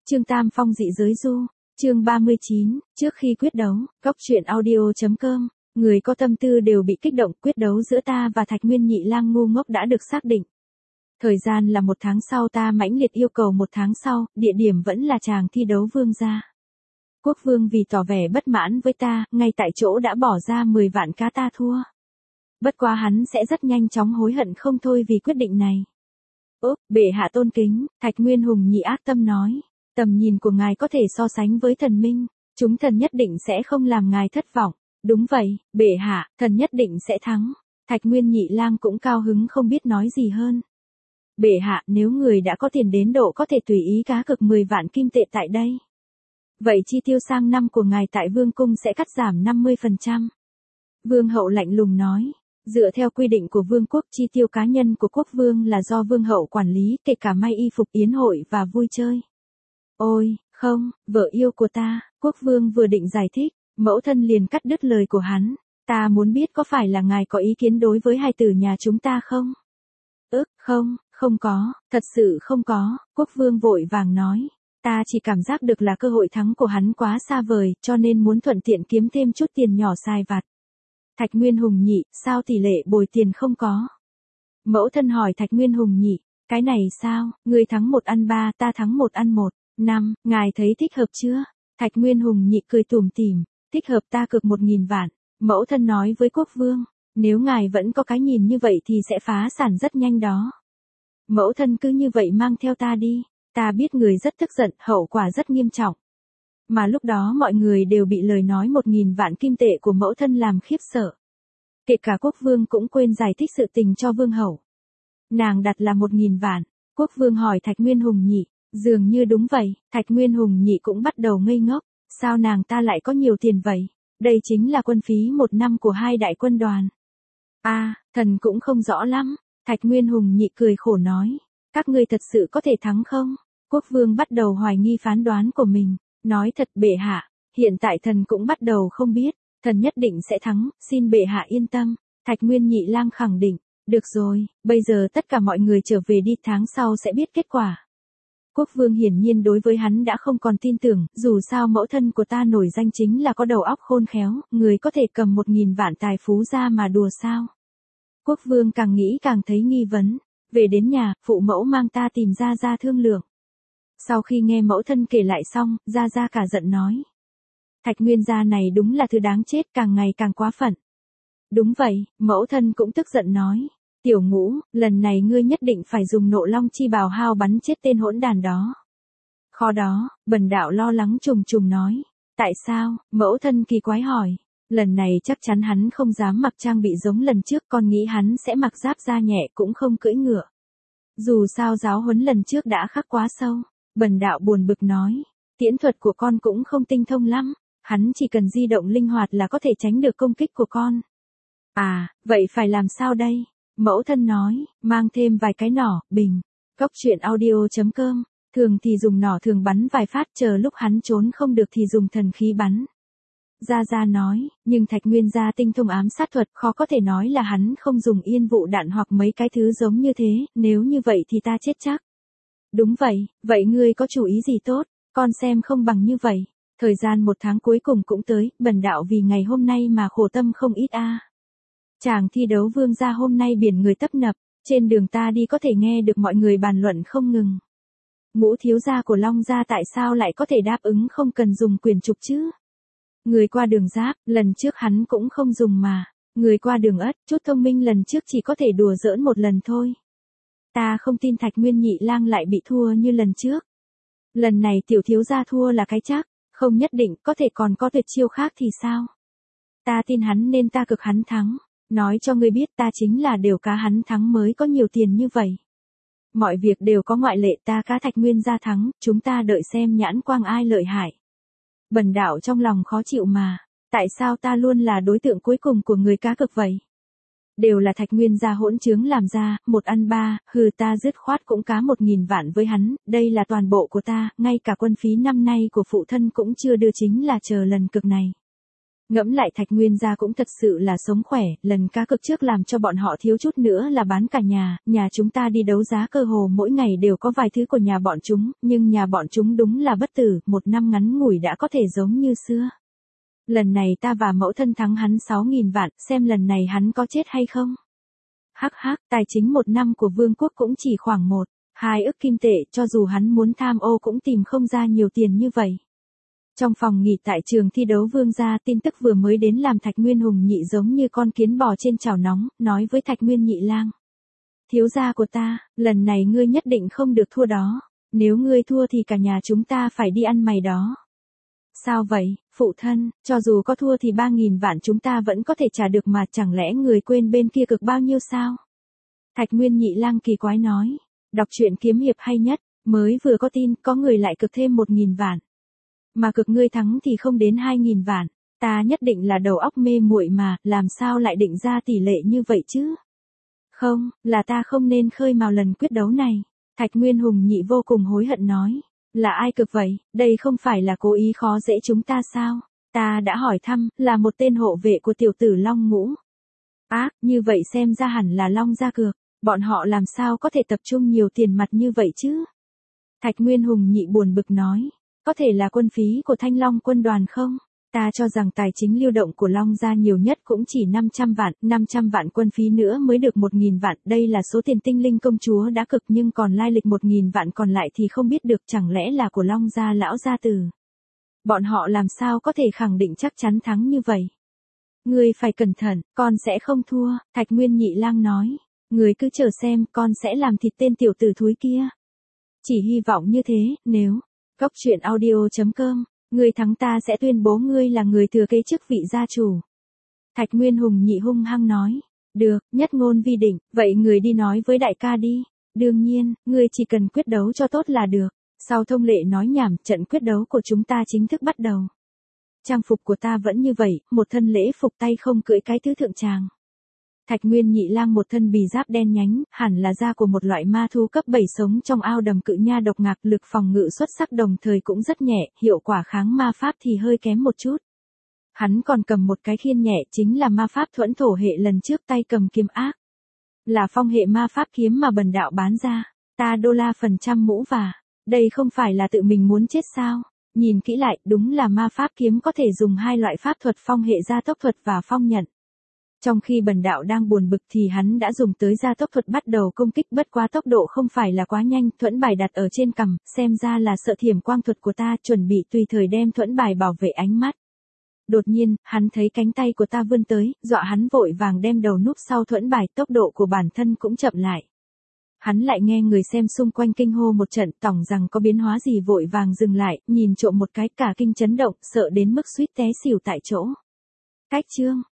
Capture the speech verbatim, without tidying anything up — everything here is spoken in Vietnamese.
Trương Tam Phong dị giới du, chương ba mươi chín, trước khi quyết đấu, góc truyện audio.com, người có tâm tư đều bị kích động, quyết đấu giữa ta và Thạch Nguyên Nhị Lang ngu ngốc đã được xác định. Thời gian là một tháng sau, ta mãnh liệt yêu cầu một tháng sau, địa điểm vẫn là tràng thi đấu vương gia. Quốc vương vì tỏ vẻ bất mãn với ta, ngay tại chỗ đã bỏ ra mười vạn cá ta thua. Bất quá hắn sẽ rất nhanh chóng hối hận không thôi vì quyết định này. Úp, bệ hạ tôn kính, Thạch Nguyên Hùng nhị ác tâm nói. Tầm nhìn của ngài có thể so sánh với thần minh, chúng thần nhất định sẽ không làm ngài thất vọng. Đúng vậy, bệ hạ, thần nhất định sẽ thắng. Thạch Nguyên Nhị Lang cũng cao hứng không biết nói gì hơn. Bệ hạ, nếu người đã có tiền đến độ có thể tùy ý cá cược mười vạn kim tệ tại đây. Vậy chi tiêu sang năm của ngài tại vương cung sẽ cắt giảm năm mươi phần trăm. Vương hậu lạnh lùng nói. Dựa theo quy định của vương quốc, chi tiêu cá nhân của quốc vương là do vương hậu quản lý, kể cả may y phục yến hội và vui chơi. Ôi, không, vợ yêu của ta, quốc vương vừa định giải thích, mẫu thân liền cắt đứt lời của hắn. Ta muốn biết có phải là ngài có ý kiến đối với hai tử nhà chúng ta không? Ức, không, không có, thật sự không có, quốc vương vội vàng nói. Ta chỉ cảm giác được là cơ hội thắng của hắn quá xa vời, cho nên muốn thuận tiện kiếm thêm chút tiền nhỏ xài vặt. Thạch Nguyên Hùng nhị, sao tỷ lệ bồi tiền không có? Mẫu thân hỏi Thạch Nguyên Hùng nhị, cái này sao, người thắng một ăn ba, ta thắng một ăn một, năm, ngài thấy thích hợp chưa? Thạch Nguyên Hùng nhị cười tủm tỉm, thích hợp, ta cược một nghìn vạn. Mẫu thân nói với quốc vương, nếu ngài vẫn có cái nhìn như vậy thì sẽ phá sản rất nhanh đó. Mẫu thân cứ như vậy mang theo ta đi, ta biết người rất tức giận, hậu quả rất nghiêm trọng. Mà lúc đó mọi người đều bị lời nói một nghìn vạn kim tệ của mẫu thân làm khiếp sợ. Kể cả quốc vương cũng quên giải thích sự tình cho vương hậu. Nàng đặt là một nghìn vạn, quốc vương hỏi Thạch Nguyên Hùng nhị, dường như đúng vậy, Thạch Nguyên Hùng nhị cũng bắt đầu ngây ngốc, sao nàng ta lại có nhiều tiền vậy? Đây chính là quân phí một năm của hai đại quân đoàn. A, à, thần cũng không rõ lắm, Thạch Nguyên Hùng nhị cười khổ nói, các ngươi thật sự có thể thắng không? Quốc vương bắt đầu hoài nghi phán đoán của mình. Nói thật bệ hạ, hiện tại thần cũng bắt đầu không biết, thần nhất định sẽ thắng, xin bệ hạ yên tâm. Thạch Nguyên Nhị Lang khẳng định, được rồi, bây giờ tất cả mọi người trở về đi, tháng sau sẽ biết kết quả. Quốc vương hiển nhiên đối với hắn đã không còn tin tưởng, dù sao mẫu thân của ta nổi danh chính là có đầu óc khôn khéo, người có thể cầm một nghìn vạn tài phú ra mà đùa sao. Quốc vương càng nghĩ càng thấy nghi vấn, về đến nhà, phụ mẫu mang ta tìm ra ra thương lượng. Sau khi nghe mẫu thân kể lại xong, Gia Gia cả giận nói. Thạch Nguyên gia này đúng là thứ đáng chết, càng ngày càng quá phận. Đúng vậy, mẫu thân cũng tức giận nói. Tiểu Ngũ, lần này ngươi nhất định phải dùng nộ long chi bào hao bắn chết tên hỗn đàn đó. Khó đó, Bần đạo lo lắng trùng trùng nói. Tại sao, mẫu thân kỳ quái hỏi. Lần này chắc chắn hắn không dám mặc trang bị giống lần trước, con nghĩ hắn sẽ mặc giáp da nhẹ cũng không cưỡi ngựa. Dù sao giáo huấn lần trước đã khắc quá sâu. Bần đạo buồn bực nói, tiễn thuật của con cũng không tinh thông lắm, hắn chỉ cần di động linh hoạt là có thể tránh được công kích của con. À, vậy phải làm sao đây? Mẫu thân nói, mang thêm vài cái nỏ, bình. Góc truyện audio.com, thường thì dùng nỏ thường bắn vài phát, chờ lúc hắn trốn không được thì dùng thần khí bắn. Gia Gia nói, nhưng Thạch Nguyên gia tinh thông ám sát thuật, khó có thể nói là hắn không dùng yên vụ đạn hoặc mấy cái thứ giống như thế, nếu như vậy thì ta chết chắc. Đúng vậy, vậy ngươi có chủ ý gì tốt, con xem không bằng như vậy. Thời gian một tháng cuối cùng cũng tới, bần đạo vì ngày hôm nay mà khổ tâm không ít a. À. Chàng thi đấu vương gia hôm nay biển người tấp nập, trên đường ta đi có thể nghe được mọi người bàn luận không ngừng. Ngũ thiếu gia của Long gia tại sao lại có thể đáp ứng không cần dùng quyền trục chứ? Người qua đường Giáp, lần trước hắn cũng không dùng mà. Người qua đường Ất, chút thông minh lần trước chỉ có thể đùa giỡn một lần thôi. Ta không tin Thạch Nguyên Nhị Lang lại bị thua như lần trước. Lần này tiểu thiếu gia thua là cái chắc, không nhất định, có thể còn có tuyệt chiêu khác thì sao? Ta tin hắn nên ta cực hắn thắng, nói cho ngươi biết ta chính là đều cá hắn thắng mới có nhiều tiền như vậy. Mọi việc đều có ngoại lệ, ta cá Thạch Nguyên gia thắng, chúng ta đợi xem nhãn quang ai lợi hại. Bần đạo trong lòng khó chịu mà, tại sao ta luôn là đối tượng cuối cùng của người cá cực vậy? Đều là Thạch Nguyên gia hỗn trướng làm ra, một ăn ba, hừ ta dứt khoát cũng cá một nghìn vạn với hắn, đây là toàn bộ của ta, ngay cả quân phí năm nay của phụ thân cũng chưa đưa, chính là chờ lần cực này. Ngẫm lại Thạch Nguyên gia cũng thật sự là sống khỏe, lần cá cược trước làm cho bọn họ thiếu chút nữa là bán cả nhà, nhà chúng ta đi đấu giá cơ hồ mỗi ngày đều có vài thứ của nhà bọn chúng, nhưng nhà bọn chúng đúng là bất tử, một năm ngắn ngủi đã có thể giống như xưa. Lần này ta và mẫu thân thắng hắn sáu nghìn vạn, xem lần này hắn có chết hay không. Hắc hắc, tài chính một năm của vương quốc cũng chỉ khoảng một, hai ức kim tệ, cho dù hắn muốn tham ô cũng tìm không ra nhiều tiền như vậy. Trong phòng nghỉ tại trường thi đấu vương gia, tin tức vừa mới đến làm Thạch Nguyên Hùng Nhị giống như con kiến bò trên chảo nóng, nói với Thạch Nguyên Nhị Lang. Thiếu gia của ta, lần này ngươi nhất định không được thua đó, nếu ngươi thua thì cả nhà chúng ta phải đi ăn mày đó. Sao vậy, phụ thân, cho dù có thua thì ba nghìn vạn chúng ta vẫn có thể trả được mà, chẳng lẽ người quên bên kia cực bao nhiêu sao? Thạch Nguyên Nhị Lang kỳ quái nói, đọc truyện kiếm hiệp hay nhất, mới vừa có tin, có người lại cực thêm một nghìn vạn. Mà cực ngươi thắng thì không đến hai nghìn vạn, ta nhất định là đầu óc mê muội mà, làm sao lại định ra tỷ lệ như vậy chứ? Không, là ta không nên khơi mào lần quyết đấu này. Thạch Nguyên Hùng Nhị vô cùng hối hận nói, là ai cực vậy, đây không phải là cố ý khó dễ chúng ta sao? Ta đã hỏi thăm, là một tên hộ vệ của tiểu tử Long Ngũ. Ác, như vậy xem ra hẳn là Long gia cược, bọn họ làm sao có thể tập trung nhiều tiền mặt như vậy chứ? Thạch Nguyên Hùng Nhị buồn bực nói. Có thể là quân phí của Thanh Long quân đoàn không? Ta cho rằng tài chính lưu động của Long gia nhiều nhất cũng chỉ năm trăm vạn, năm trăm vạn quân phí nữa mới được một nghìn vạn, đây là số tiền tinh linh công chúa đã cực, nhưng còn lai lịch một nghìn vạn còn lại thì không biết được, chẳng lẽ là của Long gia lão gia tử. Bọn họ làm sao có thể khẳng định chắc chắn thắng như vậy? Ngươi phải cẩn thận, con sẽ không thua, Thạch Nguyên Nhị Lang nói. Ngươi cứ chờ xem, con sẽ làm thịt tên tiểu tử thúi kia. Chỉ hy vọng như thế, nếu Cốc truyện audio chấm com, ngươi thắng ta sẽ tuyên bố ngươi là người thừa kế chức vị gia chủ. Thạch Nguyên Hùng Nhị hung hăng nói. Được, nhất ngôn vi định, vậy người đi nói với đại ca đi. Đương nhiên, ngươi chỉ cần quyết đấu cho tốt là được. Sau thông lệ nói nhảm, trận quyết đấu của chúng ta chính thức bắt đầu. Trang phục của ta vẫn như vậy, một thân lễ phục tay không cưỡi cái thứ thượng tràng. Thạch Nguyên Nhị Lang một thân bì giáp đen nhánh, hẳn là da của một loại ma thú cấp bảy sống trong ao đầm cự nha độc ngạc, lực phòng ngự xuất sắc đồng thời cũng rất nhẹ, hiệu quả kháng ma pháp thì hơi kém một chút. Hắn còn cầm một cái khiên nhẹ, chính là ma pháp thuẫn thổ hệ, lần trước tay cầm kiếm ác. Là phong hệ ma pháp kiếm mà bần đạo bán ra, ta đô la phần trăm mũ và, đây không phải là tự mình muốn chết sao? Nhìn kỹ lại, đúng là ma pháp kiếm có thể dùng hai loại pháp thuật, phong hệ gia tốc thuật và phong nhận. Trong khi bần đạo đang buồn bực thì hắn đã dùng tới gia tốc thuật bắt đầu công kích, bất quá tốc độ không phải là quá nhanh, thuẫn bài đặt ở trên cằm, xem ra là sợ thiểm quang thuật của ta, chuẩn bị tùy thời đem thuẫn bài bảo vệ ánh mắt. Đột nhiên, hắn thấy cánh tay của ta vươn tới, dọa hắn vội vàng đem đầu núp sau thuẫn bài, tốc độ của bản thân cũng chậm lại. Hắn lại nghe người xem xung quanh kinh hô một trận, tổng rằng có biến hóa gì vội vàng dừng lại, nhìn trộm một cái, cả kinh chấn động, sợ đến mức suýt té xỉu tại chỗ. Cách chương